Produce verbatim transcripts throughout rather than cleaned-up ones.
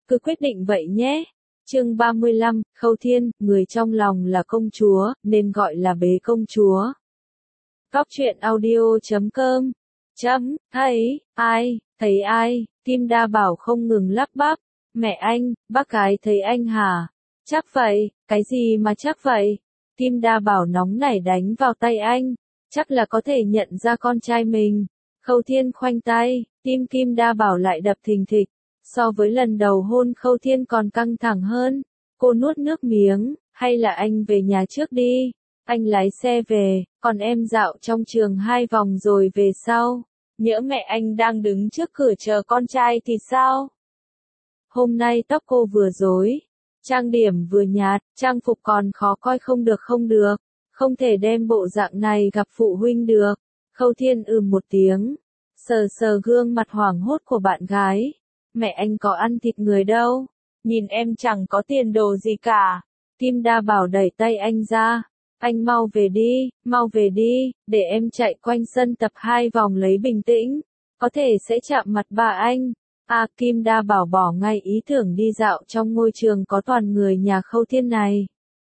cứ quyết định vậy nhé. Chương ba mươi lăm, Khâu Thiên, người trong lòng là công chúa, nên gọi là bế công chúa. Góc truyện audio chấm com. Chấm, thấy, ai, thấy ai, Kim Đa Bảo không ngừng lắp bắp. Mẹ anh, bác gái thấy anh hả? Chắc vậy, cái gì mà chắc vậy? Kim Đa Bảo nóng nảy đánh vào tay anh, chắc là có thể nhận ra con trai mình. Khâu Thiên khoanh tay, tim Kim Đa Bảo lại đập thình thịch. So với lần đầu hôn Khâu Thiên còn căng thẳng hơn. Cô nuốt nước miếng, hay là anh về nhà trước đi. Anh lái xe về, còn em dạo trong trường hai vòng rồi về sau. Nhỡ mẹ anh đang đứng trước cửa chờ con trai thì sao? Hôm nay tóc cô vừa rối, trang điểm vừa nhạt, trang phục còn khó coi không được không được. Không thể đem bộ dạng này gặp phụ huynh được. Khâu Thiên ừm một tiếng, sờ sờ gương mặt hoảng hốt của bạn gái. Mẹ anh có ăn thịt người đâu, nhìn em chẳng có tiền đồ gì cả. Kim Đa Bảo đẩy tay anh ra, anh mau về đi, mau về đi, để em chạy quanh sân tập hai vòng lấy bình tĩnh, có thể sẽ chạm mặt bà anh. À, Kim Đa Bảo bỏ ngay ý tưởng đi dạo trong ngôi trường có toàn người nhà Khâu Thiên này.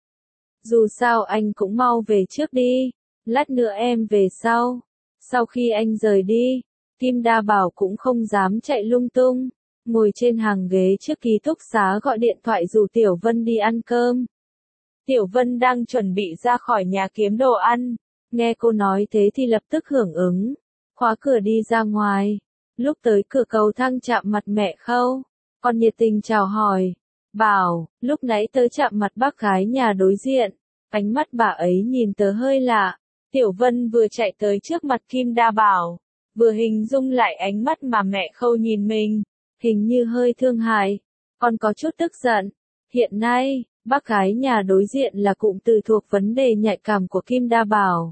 Dù sao anh cũng mau về trước đi, lát nữa em về sau. Sau khi anh rời đi, Kim Đa Bảo cũng không dám chạy lung tung. Ngồi trên hàng ghế trước ký túc xá gọi điện thoại rủ Tiểu Vân đi ăn cơm. Tiểu Vân đang chuẩn bị ra khỏi nhà kiếm đồ ăn. Nghe cô nói thế thì lập tức hưởng ứng. Khóa cửa đi ra ngoài. Lúc tới cửa cầu thang chạm mặt mẹ Khâu. Còn nhiệt tình chào hỏi. Bảo, lúc nãy tớ chạm mặt bác gái nhà đối diện. Ánh mắt bà ấy nhìn tớ hơi lạ. Tiểu Vân vừa chạy tới trước mặt Kim Đa Bảo. Vừa hình dung lại ánh mắt mà mẹ Khâu nhìn mình. Hình như hơi thương hại, còn có chút tức giận. Hiện nay, bác gái nhà đối diện là cụm từ thuộc vấn đề nhạy cảm của Kim Đa Bảo.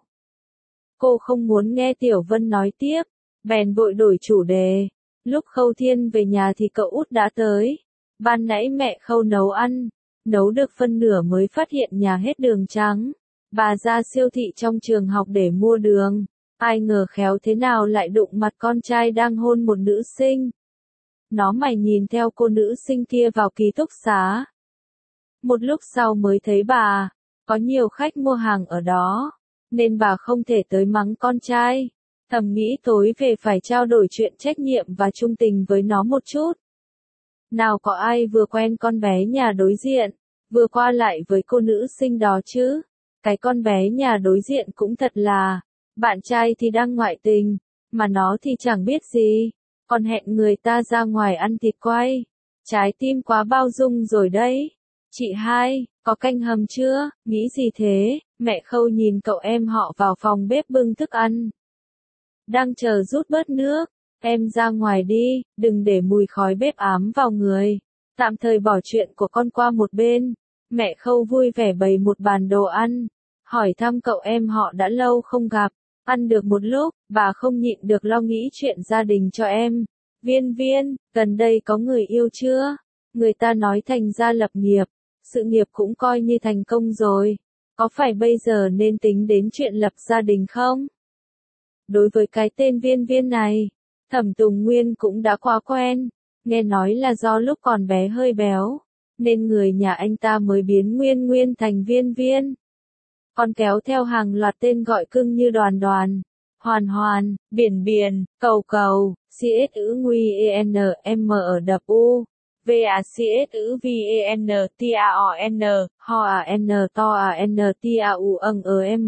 Cô không muốn nghe Tiểu Vân nói tiếp, bèn vội đổi chủ đề. Lúc Khâu Thiên về nhà thì cậu út đã tới. Ban nãy mẹ Khâu nấu ăn, nấu được phân nửa mới phát hiện nhà hết đường trắng. Bà ra siêu thị trong trường học để mua đường. Ai ngờ khéo thế nào lại đụng mặt con trai đang hôn một nữ sinh. Nó mày nhìn theo cô nữ sinh kia vào ký túc xá. Một lúc sau mới thấy bà, có nhiều khách mua hàng ở đó, nên bà không thể tới mắng con trai. Thầm nghĩ tối về phải trao đổi chuyện trách nhiệm và trung tình với nó một chút. Nào có ai vừa quen con bé nhà đối diện, vừa qua lại với cô nữ sinh đó chứ. Cái con bé nhà đối diện cũng thật là, bạn trai thì đang ngoại tình, mà nó thì chẳng biết gì. Còn hẹn người ta ra ngoài ăn thịt quay. Trái tim quá bao dung rồi đấy. Chị hai, có canh hầm chưa? Nghĩ gì thế? Mẹ Khâu nhìn cậu em họ vào phòng bếp bưng thức ăn. Đang chờ rút bớt nước. Em ra ngoài đi, đừng để mùi khói bếp ám vào người. Tạm thời bỏ chuyện của con qua một bên. Mẹ Khâu vui vẻ bày một bàn đồ ăn. Hỏi thăm cậu em họ đã lâu không gặp. Ăn được một lúc, bà không nhịn được lo nghĩ chuyện gia đình cho em. Viên Viên, gần đây có người yêu chưa? Người ta nói thành gia lập nghiệp, sự nghiệp cũng coi như thành công rồi. Có phải bây giờ nên tính đến chuyện lập gia đình không? Đối với cái tên Viên Viên này, Thẩm Tùng Nguyên cũng đã quá quen. Nghe nói là do lúc còn bé hơi béo, nên người nhà anh ta mới biến Nguyên Nguyên thành Viên Viên. Còn kéo theo hàng loạt tên gọi cưng như Đoàn Đoàn, Hoàn Hoàn, Biển Biển, Cầu Cầu, xê ét ữ nguy en em ở đập u, va xê ét ữ van taon, ho a n to a n t a u âng ờ em,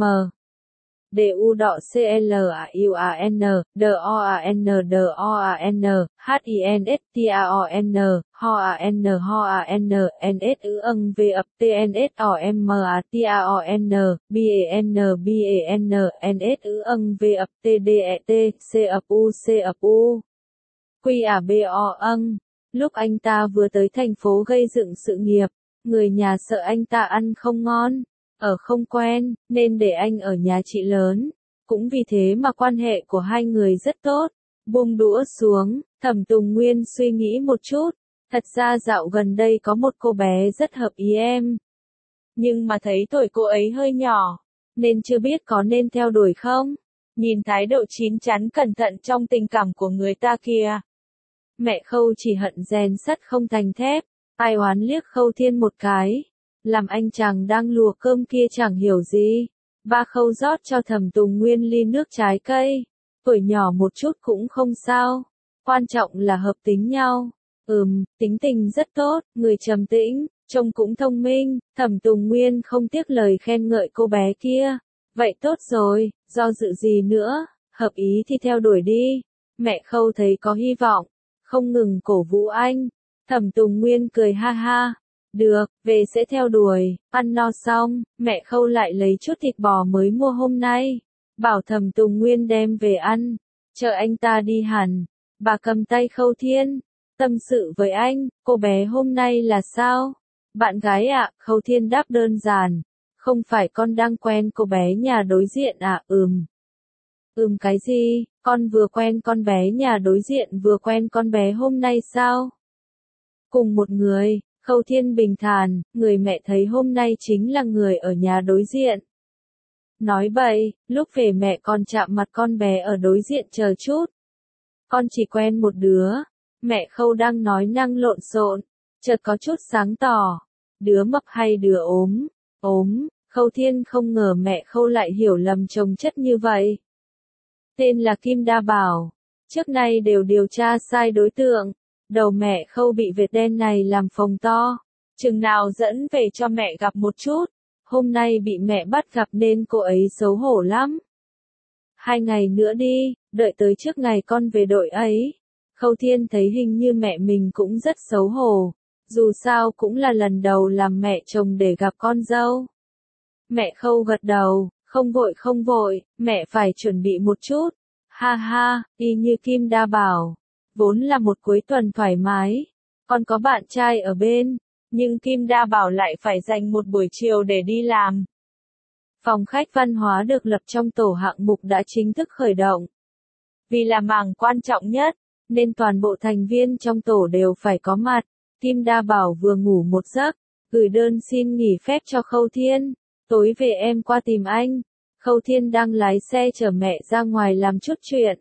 d u đọ c l a u a n, d o a n d o a n, h i n s t a o n, ho a n ho a n, n s ữ âng v ập t n s o m a t a o n, b a n b a n, n s ữ âng v ập t d e t, c ập u c ập u. Quy à b o âng. Lúc anh ta vừa tới thành phố gây dựng sự nghiệp, người nhà sợ anh ta ăn không ngon, ở không quen, nên để anh ở nhà chị lớn. Cũng vì thế mà quan hệ của hai người rất tốt. Buông đũa xuống, Thẩm Tùng Nguyên suy nghĩ một chút. Thật ra dạo gần đây có một cô bé rất hợp ý em. Nhưng mà thấy tuổi cô ấy hơi nhỏ, nên chưa biết có nên theo đuổi không? Nhìn thái độ chín chắn cẩn thận trong tình cảm của người ta kìa. Mẹ Khâu chỉ hận rèn sắt không thành thép, Ai oán liếc Khâu Thiên một cái. Làm anh chàng đang lùa cơm kia chẳng hiểu gì. Ba Khâu rót cho Thẩm Tùng Nguyên ly nước trái cây. Tuổi nhỏ một chút cũng không sao. Quan trọng là hợp tính nhau. Ừm, tính tình rất tốt, người trầm tĩnh, trông cũng thông minh. Thẩm Tùng Nguyên không tiếc lời khen ngợi cô bé kia. Vậy tốt rồi, do dự gì nữa, hợp ý thì theo đuổi đi. Mẹ Khâu thấy có hy vọng, không ngừng cổ vũ anh. Thẩm Tùng Nguyên cười ha ha. Được, về sẽ theo đuổi. Ăn no xong, mẹ Khâu lại lấy chút thịt bò mới mua hôm nay. Bảo Thẩm Tùng Nguyên đem về ăn. Chờ anh ta đi hẳn. Bà cầm tay Khâu Thiên. Tâm sự với anh, cô bé hôm nay là sao? Bạn gái ạ, à, Khâu Thiên đáp đơn giản. Không phải con đang quen cô bé nhà đối diện à, ừm. Ừm cái gì, con vừa quen con bé nhà đối diện vừa quen con bé hôm nay sao? Cùng một người, Khâu Thiên bình thản, người mẹ thấy hôm nay chính là người ở nhà đối diện. Nói bậy, lúc về mẹ còn chạm mặt con bé ở đối diện chờ chút. Con chỉ quen một đứa. Mẹ Khâu đang nói năng lộn xộn, chợt có chút sáng tỏ. Đứa mập hay đứa ốm? Ốm, Khâu Thiên không ngờ mẹ Khâu lại hiểu lầm chồng chất như vậy. Tên là Kim Đa Bảo. Trước nay đều điều tra sai đối tượng. Đầu mẹ Khâu bị vệt đen này làm phồng to. Chừng nào dẫn về cho mẹ gặp một chút. Hôm nay bị mẹ bắt gặp nên cô ấy xấu hổ lắm. Hai ngày nữa đi, đợi tới trước ngày con về đội ấy. Khâu Thiên thấy hình như mẹ mình cũng rất xấu hổ. Dù sao cũng là lần đầu làm mẹ chồng để gặp con dâu. Mẹ Khâu gật đầu, không vội không vội, mẹ phải chuẩn bị một chút. Ha ha, y như Kim Đa Bảo. Vốn là một cuối tuần thoải mái. Con có bạn trai ở bên. Nhưng Kim Đa Bảo lại phải dành một buổi chiều để đi làm. Phòng khách văn hóa được lập trong tổ hạng mục đã chính thức khởi động. Vì là mảng quan trọng nhất, nên toàn bộ thành viên trong tổ đều phải có mặt. Kim Đa Bảo vừa ngủ một giấc, gửi đơn xin nghỉ phép cho Khâu Thiên. Tối về em qua tìm anh. Khâu Thiên đang lái xe chở mẹ ra ngoài làm chút chuyện.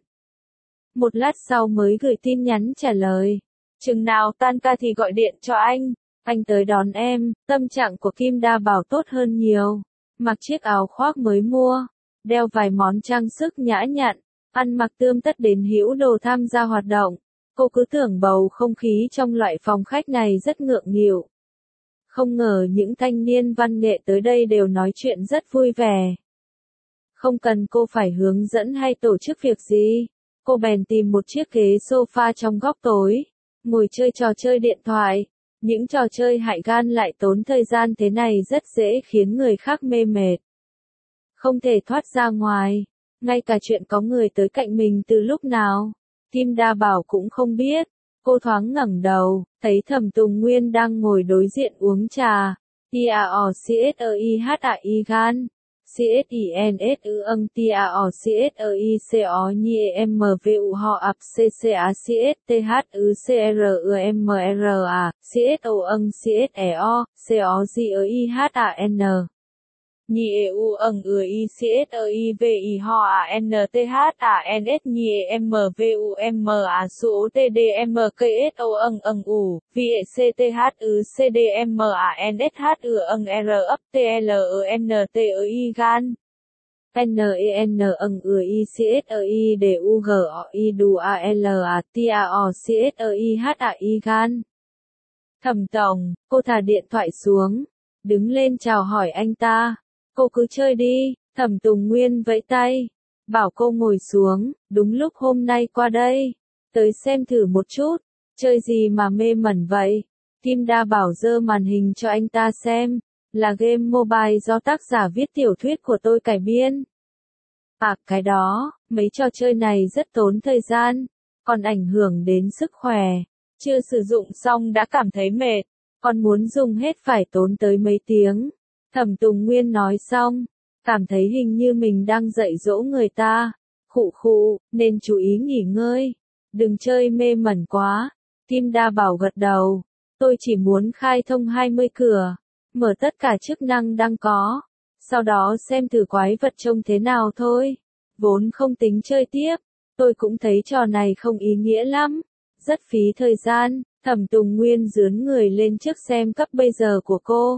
Một lát sau mới gửi tin nhắn trả lời. Chừng nào tan ca thì gọi điện cho anh. Anh tới đón em. Tâm trạng của Kim Đa Bảo tốt hơn nhiều. Mặc chiếc áo khoác mới mua. Đeo vài món trang sức nhã nhặn. Ăn mặc tươm tất đến hữu đồ tham gia hoạt động. Cô cứ tưởng bầu không khí trong loại phòng khách này rất ngượng nghịu. Không ngờ những thanh niên văn nghệ tới đây đều nói chuyện rất vui vẻ. Không cần cô phải hướng dẫn hay tổ chức việc gì. Cô bèn tìm một chiếc ghế sofa trong góc tối. Ngồi chơi trò chơi điện thoại. Những trò chơi hại gan lại tốn thời gian thế này rất dễ khiến người khác mê mệt. Không thể thoát ra ngoài. Ngay cả chuyện có người tới cạnh mình từ lúc nào. Kim Đa Bảo cũng không biết. Cô thoáng ngẩng đầu, thấy Thẩm Tùng Nguyên đang ngồi đối diện uống trà. T A O C S E I H A I gan. C S I N S U âng T A O C S E I C O N E M V U H A P C C A C S T H U C R E M R A. C S O âng C S E O, C O G E I H A N. Nhi E U âng ư I C S E I V I H A N T H A N S Nhi E M V U M A S U T D M K S O âng âng U V E C T H U C D M A N S H U âng R ấp T L E N T E I gan. N E N âng ư I C S E I D U G O I D U A L A T A O C S E I H A I gan. Thẩm Tổng, cô thả điện thoại xuống, đứng lên chào hỏi anh ta. Cô cứ chơi đi. Thẩm Tùng Nguyên vẫy tay, bảo cô ngồi xuống. Đúng lúc hôm nay qua đây, tới xem thử một chút. Chơi gì mà mê mẩn vậy? Kim Đa Bảo giơ màn hình cho anh ta xem. Là game mobile do tác giả viết tiểu thuyết của tôi cải biên. À, cái đó, mấy trò chơi này rất tốn thời gian, còn ảnh hưởng đến sức khỏe. Chưa sử dụng xong đã cảm thấy mệt, còn muốn dùng hết phải tốn tới mấy tiếng. Thẩm Tùng Nguyên nói xong, cảm thấy hình như mình đang dạy dỗ người ta. Khụ khụ, nên chú ý nghỉ ngơi. Đừng chơi mê mẩn quá. Kim Đa Bảo gật đầu. Tôi chỉ muốn khai thông hai mươi cửa. Mở tất cả chức năng đang có. Sau đó xem thử quái vật trông thế nào thôi. Vốn không tính chơi tiếp. Tôi cũng thấy trò này không ý nghĩa lắm. Rất phí thời gian. Thẩm Tùng Nguyên dướn người lên trước xem cấp bây giờ của cô.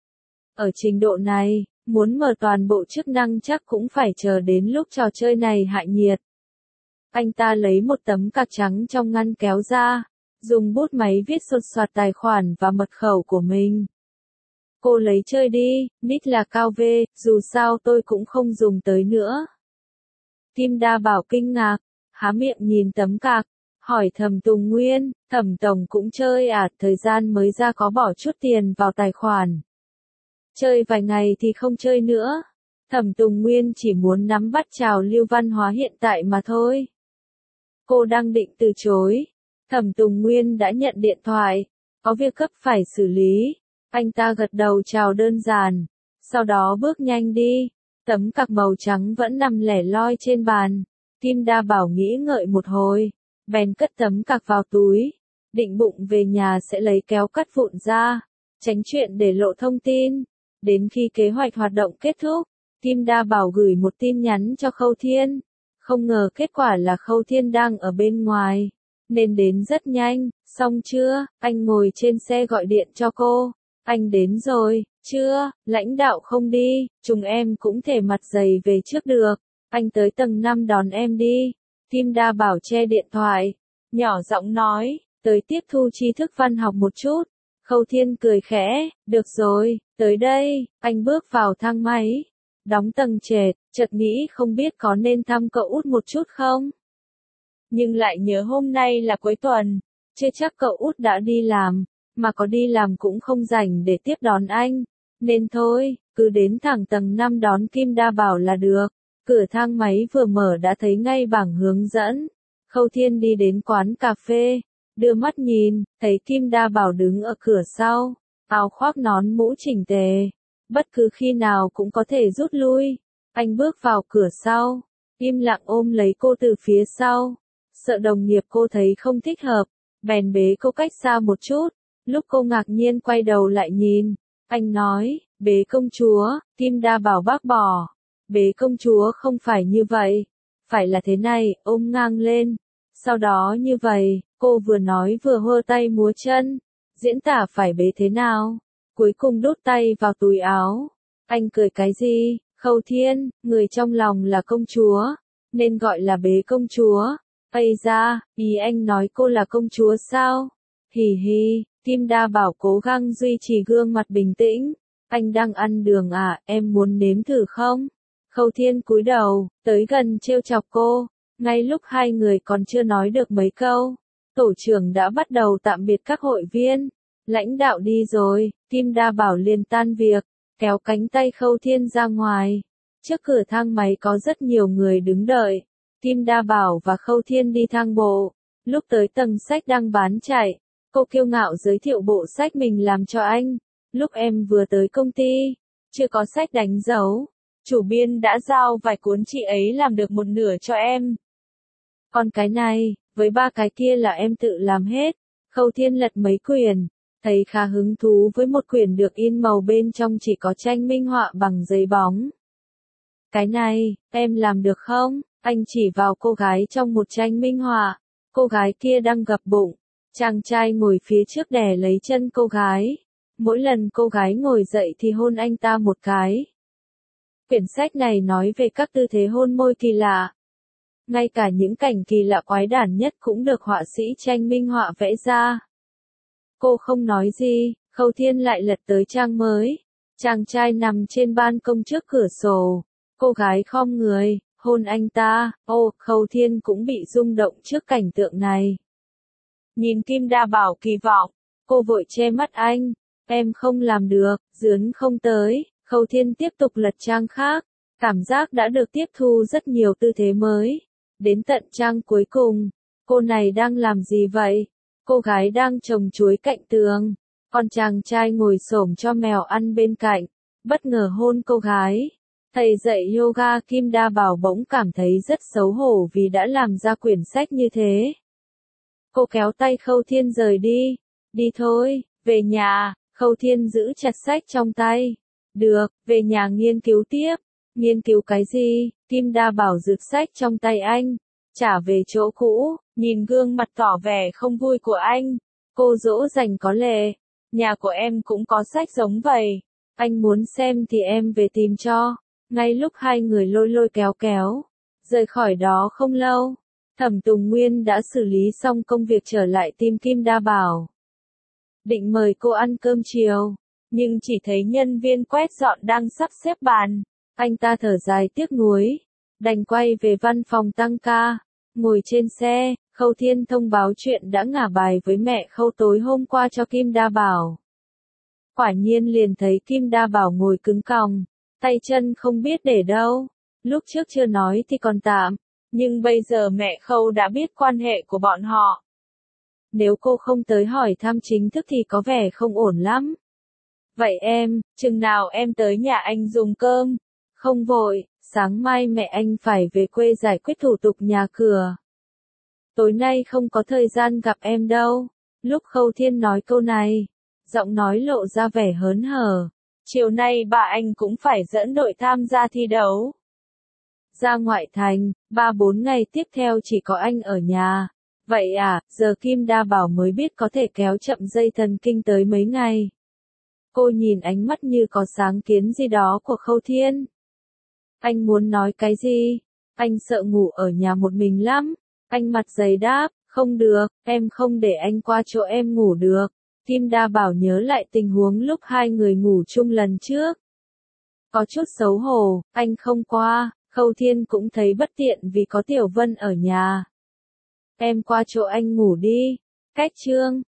Ở trình độ này, muốn mở toàn bộ chức năng chắc cũng phải chờ đến lúc trò chơi này hạ nhiệt. Anh ta lấy một tấm cạc trắng trong ngăn kéo ra, dùng bút máy viết sột soạt tài khoản và mật khẩu của mình. Cô lấy chơi đi, nick là Cao V, dù sao tôi cũng không dùng tới nữa. Kim Đa Bảo kinh ngạc, há miệng nhìn tấm cạc, hỏi Thẩm Tùng Nguyên, Thẩm Tổng cũng chơi à, thời gian mới ra có bỏ chút tiền vào tài khoản. Chơi vài ngày thì không chơi nữa. Thẩm Tùng Nguyên chỉ muốn nắm bắt trào lưu văn hóa hiện tại mà thôi. Cô đang định từ chối. Thẩm Tùng Nguyên đã nhận điện thoại, có việc cấp phải xử lý. Anh ta gật đầu chào đơn giản, sau đó bước nhanh đi. Tấm cạc màu trắng vẫn nằm lẻ loi trên bàn. Kim Đa Bảo nghĩ ngợi một hồi, bèn cất tấm cạc vào túi, định bụng về nhà sẽ lấy kéo cắt vụn ra, tránh chuyện để lộ thông tin. Đến khi kế hoạch hoạt động kết thúc, Kim Đa Bảo gửi một tin nhắn cho Khâu Thiên. Không ngờ kết quả là Khâu Thiên đang ở bên ngoài, nên đến rất nhanh. Xong chưa? Anh ngồi trên xe gọi điện cho cô. Anh đến rồi, chưa? Lãnh đạo không đi, chúng em cũng thể mặt dày về trước được. Anh tới tầng năm đón em đi. Kim Đa Bảo che điện thoại, nhỏ giọng nói, tới tiếp thu tri thức văn học một chút. Khâu Thiên cười khẽ, được rồi, tới đây. Anh bước vào thang máy, đóng tầng trệt, chợt nghĩ không biết có nên thăm cậu út một chút không? Nhưng lại nhớ hôm nay là cuối tuần, chưa chắc cậu út đã đi làm, mà có đi làm cũng không rảnh để tiếp đón anh. Nên thôi, cứ đến thẳng tầng năm đón Kim Đa Bảo là được. Cửa thang máy vừa mở đã thấy ngay bảng hướng dẫn. Khâu Thiên đi đến quán cà phê, đưa mắt nhìn, thấy Kim Đa Bảo đứng ở cửa sau, áo khoác nón mũ chỉnh tề, bất cứ khi nào cũng có thể rút lui. Anh bước vào cửa sau, im lặng ôm lấy cô từ phía sau, sợ đồng nghiệp cô thấy không thích hợp, bèn bế cô cách xa một chút. Lúc cô ngạc nhiên quay đầu lại nhìn, anh nói, bế công chúa. Kim Đa Bảo bác bỏ, bế công chúa không phải như vậy, phải là thế này, ôm ngang lên. Sau đó như vậy, cô vừa nói vừa hơ tay múa chân, diễn tả phải bế thế nào. Cuối cùng đút tay vào túi áo. Anh cười cái gì? Khâu Thiên, người trong lòng là công chúa, nên gọi là bế công chúa. Ây da, ý anh nói cô là công chúa sao? Hì hì. Kim Đa Bảo cố gắng duy trì gương mặt bình tĩnh. Anh đang ăn đường à, em muốn nếm thử không? Khâu Thiên cúi đầu, tới gần trêu chọc cô. Ngay lúc hai người còn chưa nói được mấy câu, tổ trưởng đã bắt đầu tạm biệt các hội viên. Lãnh đạo đi rồi, Kim Đa Bảo liền tan việc, kéo cánh tay Khâu Thiên ra ngoài. Trước cửa thang máy có rất nhiều người đứng đợi. Kim Đa Bảo và Khâu Thiên đi thang bộ. Lúc tới tầng sách đang bán chạy, cô kiêu ngạo giới thiệu bộ sách mình làm cho anh. Lúc em vừa tới công ty, chưa có sách đánh dấu, chủ biên đã giao vài cuốn chị ấy làm được một nửa cho em. Còn cái này, với ba cái kia là em tự làm hết. Khâu Thiên lật mấy quyển, thấy khá hứng thú với một quyển được in màu bên trong chỉ có tranh minh họa bằng giấy bóng. Cái này, em làm được không? Anh chỉ vào cô gái trong một tranh minh họa. Cô gái kia đang gập bụng. Chàng trai ngồi phía trước đè lấy chân cô gái. Mỗi lần cô gái ngồi dậy thì hôn anh ta một cái. Quyển sách này nói về các tư thế hôn môi kỳ lạ. Ngay cả những cảnh kỳ lạ quái đản nhất cũng được họa sĩ tranh minh họa vẽ ra. Cô không nói gì, Khâu Thiên lại lật tới trang mới. Chàng trai nằm trên ban công trước cửa sổ. Cô gái khom người, hôn anh ta. Ô, Khâu Thiên cũng bị rung động trước cảnh tượng này. Nhìn Kim Đa Bảo kỳ vọng, cô vội che mắt anh. Em không làm được, dướn không tới. Khâu Thiên tiếp tục lật trang khác. Cảm giác đã được tiếp thu rất nhiều tư thế mới. Đến tận trang cuối cùng, cô này đang làm gì vậy? Cô gái đang trồng chuối cạnh tường, còn chàng trai ngồi xổm cho mèo ăn bên cạnh, bất ngờ hôn cô gái. Thầy dạy yoga Kim Đa Bảo bỗng cảm thấy rất xấu hổ vì đã làm ra quyển sách như thế. Cô kéo tay Khâu Thiên rời đi. Đi thôi, về nhà. Khâu Thiên giữ chặt sách trong tay. Được, về nhà nghiên cứu tiếp. Nghiên cứu cái gì? Kim Đa Bảo giựt sách trong tay anh, trả về chỗ cũ, nhìn gương mặt tỏ vẻ không vui của anh. Cô dỗ dành có lệ. Nhà của em cũng có sách giống vậy. Anh muốn xem thì em về tìm cho. Ngay lúc hai người lôi lôi kéo kéo, rời khỏi đó không lâu, Thẩm Tùng Nguyên đã xử lý xong công việc trở lại tìm Kim Đa Bảo. Định mời cô ăn cơm chiều, nhưng chỉ thấy nhân viên quét dọn đang sắp xếp bàn. Anh ta thở dài tiếc nuối, đành quay về văn phòng tăng ca. Ngồi trên xe, Khâu Thiên thông báo chuyện đã ngả bài với mẹ Khâu tối hôm qua cho Kim Đa Bảo. Quả nhiên liền thấy Kim Đa Bảo ngồi cứng còng, tay chân không biết để đâu. Lúc trước chưa nói thì còn tạm, nhưng bây giờ mẹ Khâu đã biết quan hệ của bọn họ. Nếu cô không tới hỏi thăm chính thức thì có vẻ không ổn lắm. Vậy em, chừng nào em tới nhà anh dùng cơm? Không vội, sáng mai mẹ anh phải về quê giải quyết thủ tục nhà cửa. Tối nay không có thời gian gặp em đâu. Lúc Khâu Thiên nói câu này, giọng nói lộ ra vẻ hớn hở. Chiều nay bà anh cũng phải dẫn đội tham gia thi đấu. Ra ngoại thành, ba bốn ngày tiếp theo chỉ có anh ở nhà. Vậy à, giờ Kim Đa Bảo mới biết có thể kéo chậm dây thần kinh tới mấy ngày. Cô nhìn ánh mắt như có sáng kiến gì đó của Khâu Thiên. Anh muốn nói cái gì? Anh sợ ngủ ở nhà một mình lắm. Anh mặt dày đáp, không được, em không để anh qua chỗ em ngủ được. Kim Đa Bảo nhớ lại tình huống lúc hai người ngủ chung lần trước. Có chút xấu hổ, anh không qua. Khâu Thiên cũng thấy bất tiện vì có Tiểu Vân ở nhà. Em qua chỗ anh ngủ đi. Cách Trương,